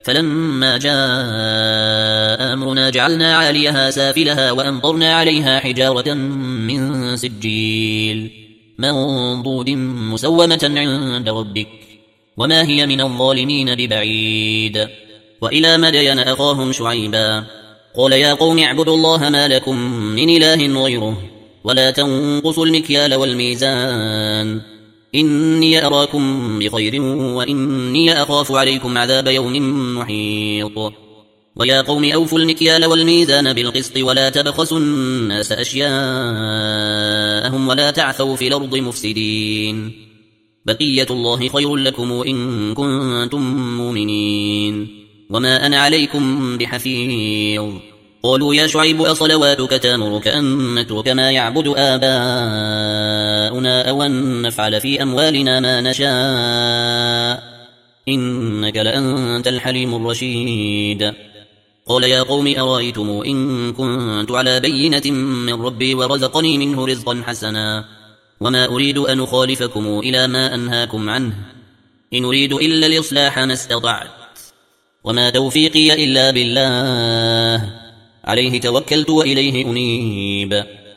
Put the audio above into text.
فلما جاء أمرنا جعلنا عاليها سافلها وأمطرنا عليها حجارة من سجيل منضود مسومة عند ربك وما هي من الظالمين ببعيد. وإلى مدين أخاهم شعيبا قال يا قوم اعبدوا الله ما لكم من إله غيره ولا تنقصوا المكيال والميزان إني أراكم بخير وإني أخاف عليكم عذاب يوم محيط. ويا قوم أوفوا المكيال والميزان بالقسط ولا تبخسوا الناس أشياءهم ولا تعثوا في الأرض مفسدين بقية الله خير لكم إن كنتم مؤمنين وما أنا عليكم بحفيظ. قالوا يا شعيب أصلواتك تأمرك أن نترك ما يعبد آباؤنا أو أن نفعل في أموالنا ما نشاء إنك لأنت الحليم الرشيد. قال يا قوم أرأيتم إن كنت على بينة من ربي ورزقني منه رزقا حسنا وما أريد أن أخالفكم إلى ما أنهاكم عنه إن أريد إلا الإصلاح ما استطعت وما توفيقي إلا بالله عليه توكلت وإليه أنيب.